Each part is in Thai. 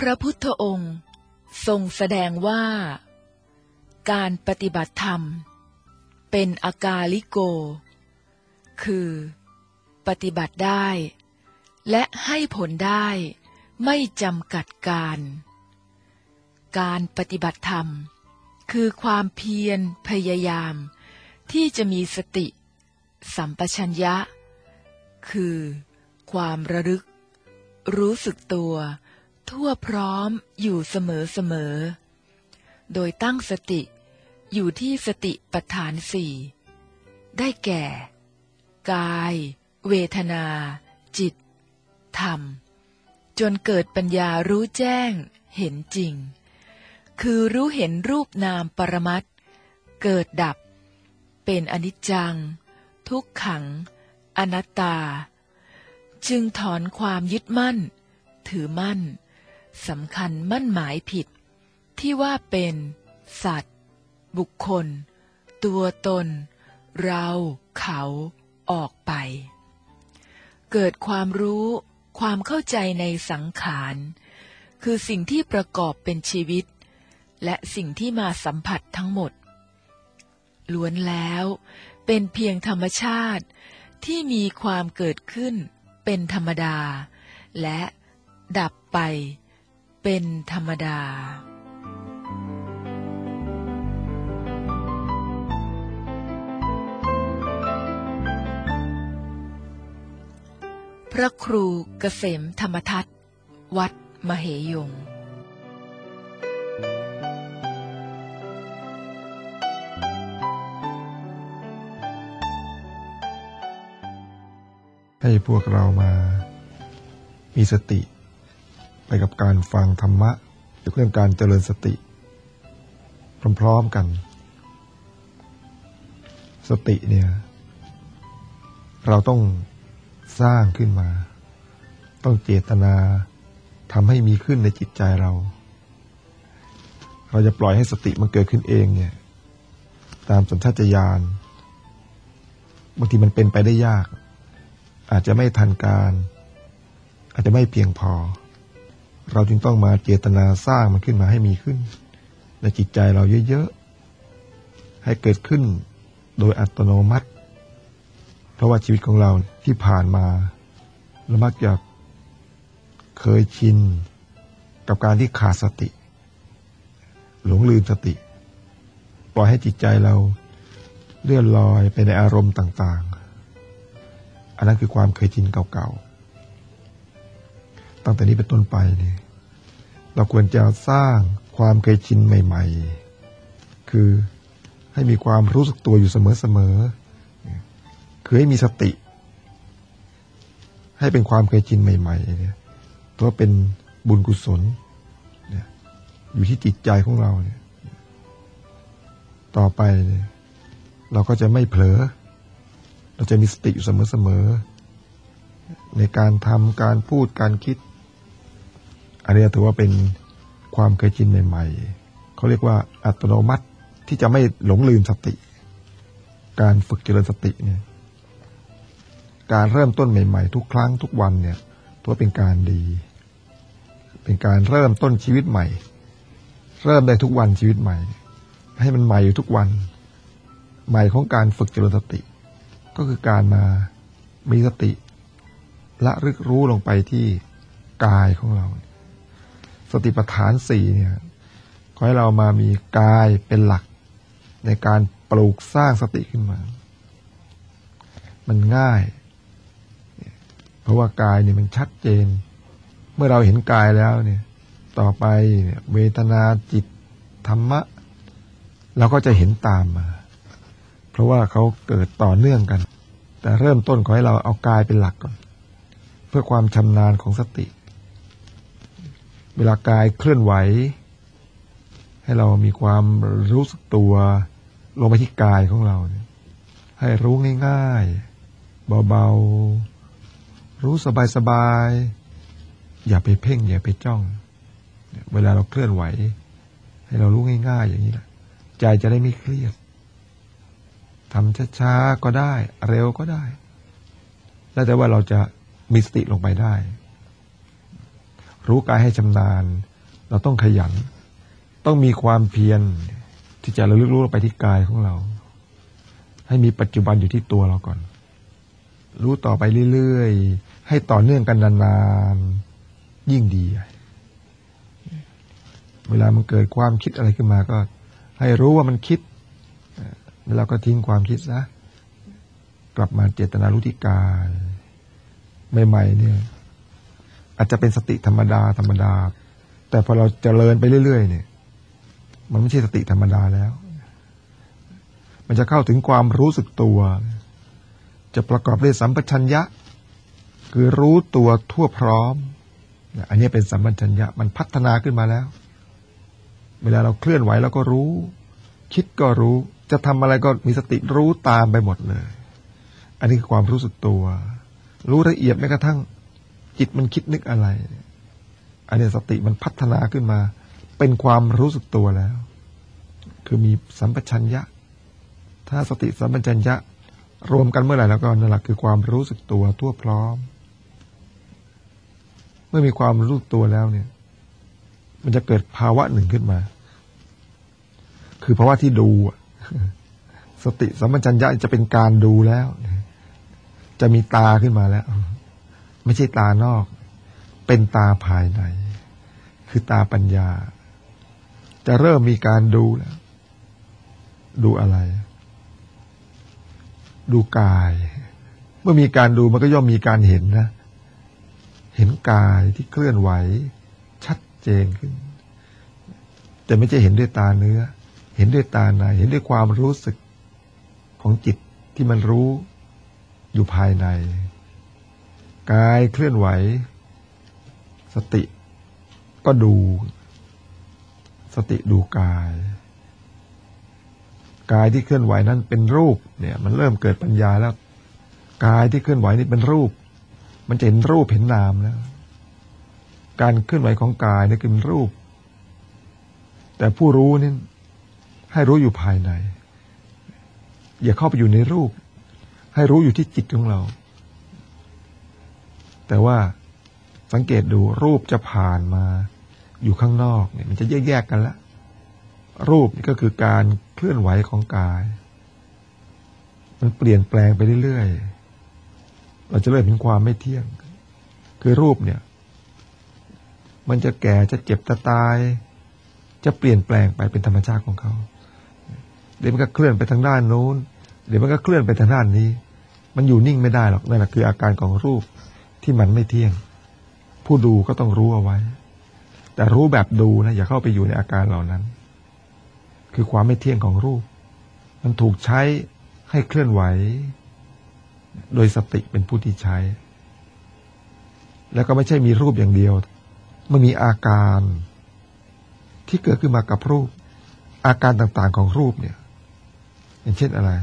ระพุทธองค์ทรงแสดงว่าการปฏิบัติธรรมเป็นอากาลิโกคือปฏิบัติได้และให้ผลได้ไม่จำกัดการปฏิบัติธรรมคือความเพียรพยายามที่จะมีสติสัมปชัญญะคือความระลึกรู้สึกตัวทั่วพร้อมอยู่เสมอโดยตั้งสติอยู่ที่สติปัฏฐานสี่ได้แก่กายเวทนาจิตธรรมจนเกิดปัญญารู้แจ้งเห็นจริงคือรู้เห็นรูปนามปรมัตถ์เกิดดับเป็นอนิจจังทุกขังอนัตตาจึงถอนความยึดมั่นถือมั่นสำคัญมั่นหมายผิดที่ว่าเป็นสัตว์บุคคลตัวตนเราเขาออกไปเกิดความรู้ความเข้าใจในสังขารคือสิ่งที่ประกอบเป็นชีวิตและสิ่งที่มาสัมผัสทั้งหมดล้วนแล้วเป็นเพียงธรรมชาติที่มีความเกิดขึ้นเป็นธรรมดาและดับไปเป็นธรรมดาพระครูเกษมธรรมทัตวัดมเหยงให้พวกเรามามีสติไปกับการฟังธรรมะเกี่ยวกับเรื่องการเจริญสติพร้อมๆกันสติเนี่ยเราต้องสร้างขึ้นมาต้องเจตนาทำให้มีขึ้นในจิตใจเราจะปล่อยให้สติมันเกิดขึ้นเองเนี่ยตามสัญชาตญาณบางทีมันเป็นไปได้ยากอาจจะไม่ทันการอาจจะไม่เพียงพอเราจึงต้องมาเจตนาสร้างมันขึ้นมาให้มีขึ้นในจิตใจเราเยอะๆให้เกิดขึ้นโดยอัตโนมัติเพราะว่าชีวิตของเราที่ผ่านมาเรามักจะเคยชินกับการที่ขาดสติหลงลืมสติปล่อยให้จิตใจเราเลื่อนลอยไปในอารมณ์ต่างๆอันนั้นคือความเคยชินเก่าๆตั้งแต่นี้เป็นต้นไปเนี่ยเราควรจะสร้างความเคยชินใหม่ๆคือให้มีความรู้สึกตัวอยู่เสมอๆคือให้มีสติให้เป็นความเคยชินใหม่ๆเนี่ยเพราะเป็นบุญกุศลเนี่ยอยู่ที่จิตใจของเราเนี่ยต่อไปเนี่ยเราก็จะไม่เผลอเราจะมีสติอยู่เสมอๆในการทำการพูดการคิดอันนี้ถือว่าเป็นความเคยชินใหม่ๆเขาเรียกว่าอัตโนมัติที่จะไม่หลงลืมสติการฝึกเจริญสติเนี่ยการเริ่มต้นใหม่ๆทุกครั้งทุกวันเนี่ยถือว่าเป็นการดีเป็นการเริ่มต้นชีวิตใหม่เริ่มได้ทุกวันชีวิตใหม่ให้มันใหม่อยู่ทุกวันใหม่ของการฝึกเจริญสติก็คือการมามีสติละลึกรู้ลงไปที่กายของเราสติปัฏฐานสี่เนี่ยขอให้เรามามีกายเป็นหลักในการปลูกสร้างสติขึ้นมามันง่ายเพราะว่ากายเนี่ยมันชัดเจนเมื่อเราเห็นกายแล้วเนี่ยต่อไปเนี่ยเวทนาจิตธรรมะเราก็จะเห็นตามมาเพราะว่าเขาเกิดต่อเนื่องกันแต่เริ่มต้นขอให้เราเอากายเป็นหลักก่อนเพื่อความชำนาญของสติเวลากายเคลื่อนไหวให้เรามีความรู้สึกตัวลงไปที่กายของเราให้รู้ง่ายๆเบาๆรู้สบายๆอย่าไปเพ่งอย่าไปจ้องเวลาเราเคลื่อนไหวให้เรารู้ง่ายๆอย่างนี้แหละใจจะได้ไม่เครียดทำช้าๆก็ได้เร็วก็ได้แล้วแต่ว่าเราจะมีสติลงไปได้รู้กายให้ชำนาญเราต้องขยันต้องมีความเพียรที่จะระลึกรู้ไปที่กายของเราให้มีปัจจุบันอยู่ที่ตัวเราก่อนรู้ต่อไปเรื่อยๆให้ต่อเนื่องกันนานๆยิ่งดีเวลามันเกิดความคิดอะไรขึ้นมาก็ให้รู้ว่ามันคิดแล้วเราก็ทิ้งความคิดซะกลับมาเจตนารู้ที่กายใหม่ๆเนี่ยอาจจะเป็นสติธรรมดาแต่พอเราเจริญไปเรื่อยๆเนี่ยมันไม่ใช่สติธรรมดาแล้วมันจะเข้าถึงความรู้สึกตัวจะประกอบด้วยสัมปชัญญะคือรู้ตัวทั่วพร้อมอันนี้เป็นสัมปชัญญะมันพัฒนาขึ้นมาแล้วเวลาเราเคลื่อนไหวเราก็รู้คิดก็รู้จะทำอะไรก็มีสติรู้ตามไปหมดเลยอันนี้คือความรู้สึกตัวรู้ละเอียดแม้กระทั่งจิตมันคิดนึกอะไรอันนี้สติมันพัฒนาขึ้นมาเป็นความรู้สึกตัวแล้วคือมีสัมปชัญญะถ้าสติสัมปชัญญะรวมกันเมื่อไหร่แล้วก็นั่นแหละคือความรู้สึกตัวทั่วพร้อมเมื่อมีความรู้สึกตัวแล้วเนี่ยมันจะเกิดภาวะหนึ่งขึ้นมาคือภาวะที่ดูสติสัมปชัญญะจะเป็นการดูแล้วจะมีตาขึ้นมาแล้วไม่ใช่ตานอกเป็นตาภายในคือตาปัญญาจะเริ่มมีการดูแล้วดูอะไรดูกายเมื่อมีการดูมันก็ย่อมมีการเห็นนะเห็นกายที่เคลื่อนไหวชัดเจนขึ้นแต่ไม่ใช่เห็นด้วยตาเนื้อเห็นด้วยตาในเห็นด้วยความรู้สึกของจิตที่มันรู้อยู่ภายในกายเคลื่อนไหวสติก็ดูสติดูกายที่เคลื่อนไหวนั้นเป็นรูปเนี่ยมันเริ่มเกิดปัญญาแล้วกายที่เคลื่อนไหวนี่เป็นรูปมันจะเห็นรูปเห็นนามแล้วการเคลื่อนไหวของกายนี่คือรูปแต่ผู้รู้นี่ให้รู้อยู่ภายในอย่าเข้าไปอยู่ในรูปให้รู้อยู่ที่จิตของเราแต่ว่าสังเกตดูรูปจะผ่านมาอยู่ข้างนอกเนี่ยมันจะแยกกันละรูปนี่ก็คือการเคลื่อนไหวของกายมันเปลี่ยนแปลงไปเรื่อยๆเราจะเริ่มเห็นความไม่เที่ยงคือรูปเนี่ยมันจะแก่จะเจ็บจะตายจะเปลี่ยนแปลงไปเป็นธรรมชาติของเขาเดี๋ยวมันก็เคลื่อนไปทางด้านโน้นเดี๋ยวมันก็เคลื่อนไปทางด้านนี้มันอยู่นิ่งไม่ได้หรอกนั่นแหละคืออาการของรูปที่มันไม่เที่ยงผู้ดูก็ต้องรู้เอาไว้แต่รู้แบบดูนะอย่าเข้าไปอยู่ในอาการเหล่านั้นคือความไม่เที่ยงของรูปมันถูกใช้ให้เคลื่อนไหวโดยสติเป็นผู้ที่ใช้แล้วก็ไม่ใช่มีรูปอย่างเดียวมันมีอาการที่เกิดขึ้นมากับรูปอาการต่างๆของรูปเนี่ยอย่างเช่นอะไร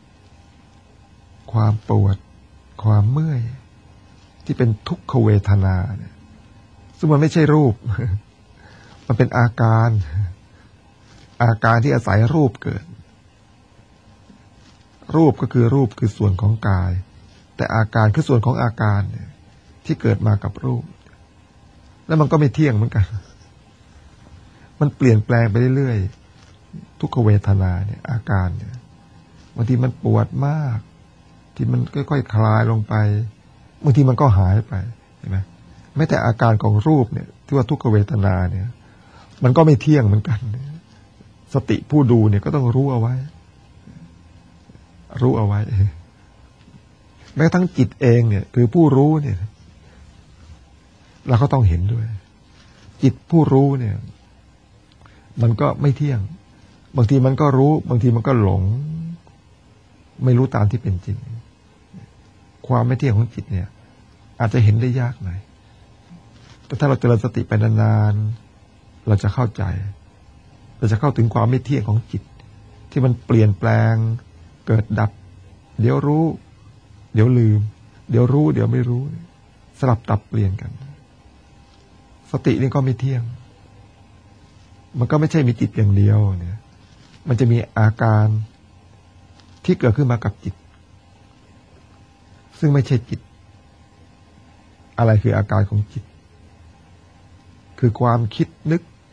ความปวดความเมื่อยที่เป็นทุกขเวทนาเนี่ยซึ่งมันไม่ใช่รูป มันเป็นอาการที่อาศัยรูปเกิดรูปก็คือรูปคือส่วนของกายแต่อาการคือส่วนของอาการเนี่ยที่เกิดมากับรูปแล้วมันก็ไม่เที่ยงเหมือนกันมันเปลี่ยนแปลงไปเรื่อยๆทุกขเวทนาเนี่ยอาการเนี่ยบางทีมันปวดมากที่มันค่อยๆ คลายลงไปบางทีมันก็หายไปเห็นไหมแม้แต่อาการของรูปเนี่ยที่ว่าทุกขเวทนาเนี่ยมันก็ไม่เที่ยงเหมือนกันสติผู้ดูเนี่ยก็ต้องรู้เอาไว้แม้ทั้งจิตเองเนี่ยคือผู้รู้เนี่ยเราก็ต้องเห็นด้วยจิตผู้รู้เนี่ยมันก็ไม่เที่ยงบางทีมันก็รู้บางทีมันก็หลงไม่รู้ตามที่เป็นจริงความไม่เที่ยงของจิตเนี่ยอาจจะเห็นได้ยากหน่อยแต่ถ้าเราเจริญสติไปนานๆเราจะเข้าใจเราจะเข้าถึงความไม่เที่ยงของจิตที่มันเปลี่ยนแปลงเกิดดับเดี๋ยวรู้เดี๋ยวลืมเดี๋ยวรู้เดี๋ยวไม่รู้สลับตับเปลี่ยนกันสตินี่ก็ไม่เที่ยงมันก็ไม่ใช่มีจิตอย่างเดียวเนี่ยมันจะมีอาการที่เกิดขึ้นมากับจิตซึ่งไม่ใช่จิตอะไรคืออาการของจิตคือความคิดนึก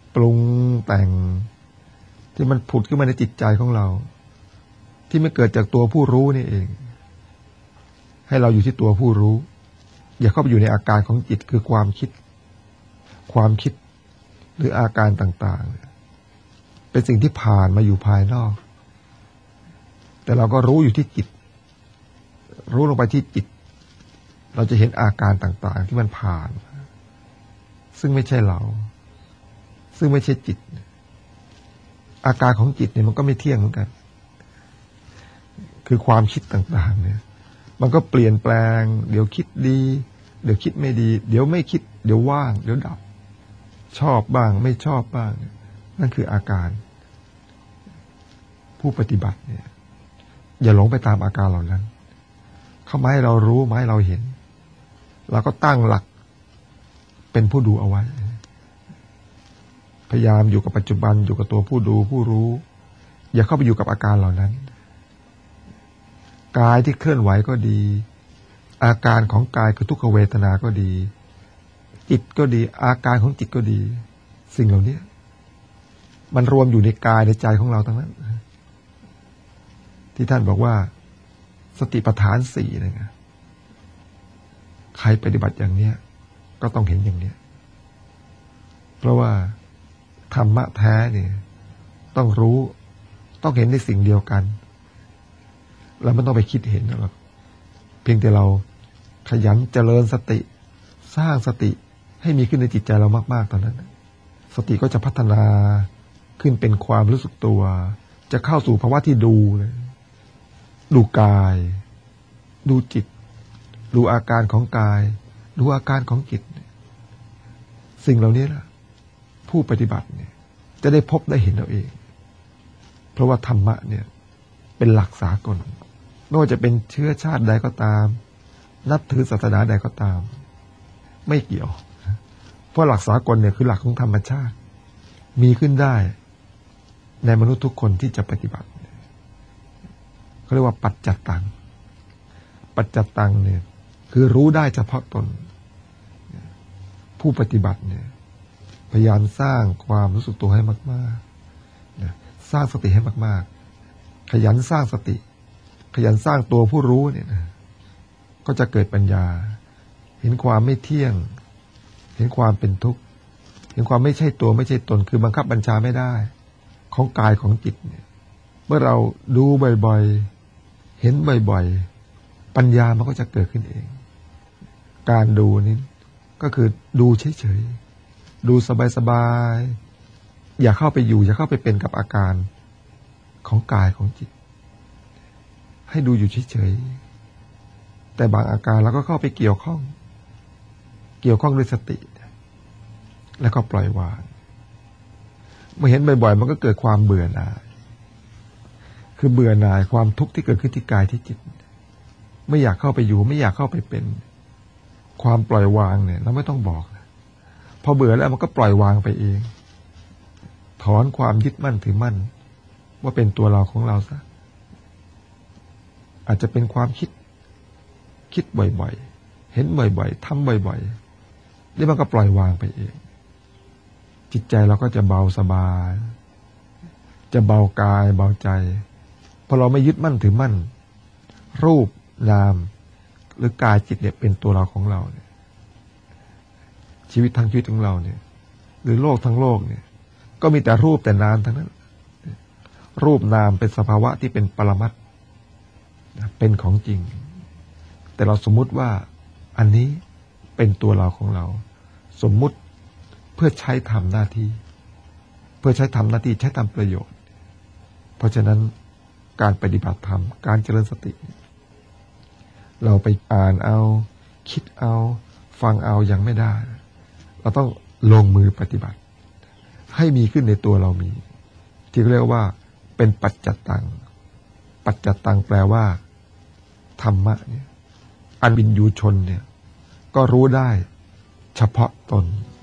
ปรุงแต่งที่มันผุดขึ้นมาในจิตใจของเราที่ไม่เกิดจากตัวผู้รู้นี่เองให้เราอยู่ที่ตัวผู้รู้อย่าเข้าไปอยู่ในอาการของจิตคือความคิดหรืออาการต่างๆเป็นสิ่งที่ผ่านมาอยู่ภายนอกแต่เราก็รู้อยู่ที่จิตรู้ลงไปที่จิตเราจะเห็นอาการต่างๆที่มันผ่านซึ่งไม่ใช่เราซึ่งไม่ใช่จิตอาการของจิตเนี่ยมันก็ไม่เที่ยงเหมือนกันคือความคิดต่างๆเนี่ยมันก็เปลี่ยนแปลงเดี๋ยวคิดดีเดี๋ยวคิดไม่ดีเดี๋ยวไม่คิดเดี๋ยวว่างเดี๋ยวดับชอบบ้างไม่ชอบบ้างนั่นคืออาการผู้ปฏิบัติเนี่ยอย่าหลงไปตามอาการเหล่านั้นเข้ามาให้เรารู้มาให้เราเห็นเราก็ตั้งหลักเป็นผู้ดูเอาไว้พยายามอยู่กับปัจจุบันอยู่กับตัวผู้ดูผู้รู้อย่าเข้าไปอยู่กับอาการเหล่านั้นกายที่เคลื่อนไหวก็ดีอาการของกายคือทุกขเวทนาก็ดีจิตก็ดีอาการของจิตก็ดีสิ่งเหล่านี้มันรวมอยู่ในกายในใจของเราทั้งนั้นที่ท่านบอกว่าสติปัฏฐานสี่นะใครปฏิบัติอย่างเนี้ยก็ต้องเห็นอย่างเนี้ยเพราะว่าธรรมะแท้เนี่ยต้องรู้ต้องเห็นในสิ่งเดียวกันแล้วไม่ต้องไปคิดเห็นหรอกเพียงแต่เราขยันเจริญสติสร้างสติให้มีขึ้นในจิตใจเรามากๆตอนนั้นสติก็จะพัฒนาขึ้นเป็นความรู้สึกตัวจะเข้าสู่ภาวะที่ดูเลยดูกายดูจิตดูอาการของกายดูอาการของจิตสิ่งเหล่านี้ล่ะผู้ปฏิบัติเนี่ยจะได้พบได้เห็นเราเองเพราะว่าธรรมะเนี่ยเป็นหลักสากลไม่ว่าจะเป็นเชื้อชาติใดก็ตามนับถือศาสนาใดก็ตามไม่เกี่ยวเพราะหลักสากลเนี่ยคือหลักของธรรมชาติมีขึ้นได้ในมนุษย์ทุกคนที่จะปฏิบัติเขาเรียกว่าปัจจัตตังปัจจัตตังเนี่ยคือรู้ได้เฉพาะตนผู้ปฏิบัติเนี่ยพยายามสร้างความรู้สึกตัวให้มากๆสร้างสติให้มากๆขยันสร้างสติขยันสร้างตัวผู้รู้เนี่ยก็จะเกิดปัญญาเห็นความไม่เที่ยงเห็นความเป็นทุกข์เห็นความไม่ใช่ตัวไม่ใช่ตนคือบังคับบัญชาไม่ได้ของกายของจิตเนี่ยเมื่อเราดูบ่อยๆเห็นบ่อยๆปัญญามันก็จะเกิดขึ้นเองการดูนี้ก็คือดูเฉยๆดูสบายๆอย่าเข้าไปอยู่อย่าเข้าไปเป็นกับอาการของกายของจิตให้ดูอยู่เฉยๆแต่บางอาการเราก็เข้าไปเกี่ยวข้องด้วยสติแล้วก็ปล่อยวางเมื่อเห็นบ่อยๆมันก็เกิดความเบื่อหน่ายคือเบื่อหน่ายความทุกข์ที่เกิดขึ้นที่กายที่จิตไม่อยากเข้าไปอยู่ไม่อยากเข้าไปเป็นความปล่อยวางเนี่ยเราไม่ต้องบอกพอเบื่อแล้วมันก็ปล่อยวางไปเองถอนความยึดมั่นถือมั่นว่าเป็นตัวเราของเราซะอาจจะเป็นความคิดบ่อยๆเห็นบ่อยๆทำบ่อยๆแล้วมันก็ปล่อยวางไปเองจิตใจเราก็จะเบาสบายจะเบากายเบาใจพอเราไม่ยึดมั่นถือมั่นรูปนามหรือกายจิตเนี่ยเป็นตัวเราของเราเนี่ยชีวิตทั้งชีวิตของเราเนี่ยหรือโลกทั้งโลกเนี่ยก็มีแต่รูปแต่นามทั้งนั้นรูปนามเป็นสภาวะที่เป็นปรมัตถ์เป็นของจริงแต่เราสมมุติว่าอันนี้เป็นตัวเราของเราสมมุติเพื่อใช้ทำหน้าที่เพื่อใช้ทำหน้าที่ใช้ทำประโยชน์เพราะฉะนั้นการปฏิบัติธรรมการเจริญสติเราไปอ่านเอาคิดเอาฟังเอายังไม่ได้เราต้องลงมือปฏิบัติให้มีขึ้นในตัวเรามีที่เรียกว่าเป็นปัจจัตตังปัจจัตตังแปลว่าธรรมะเนี่ยอันวินยูชนเนี่ยก็รู้ได้เฉพาะตน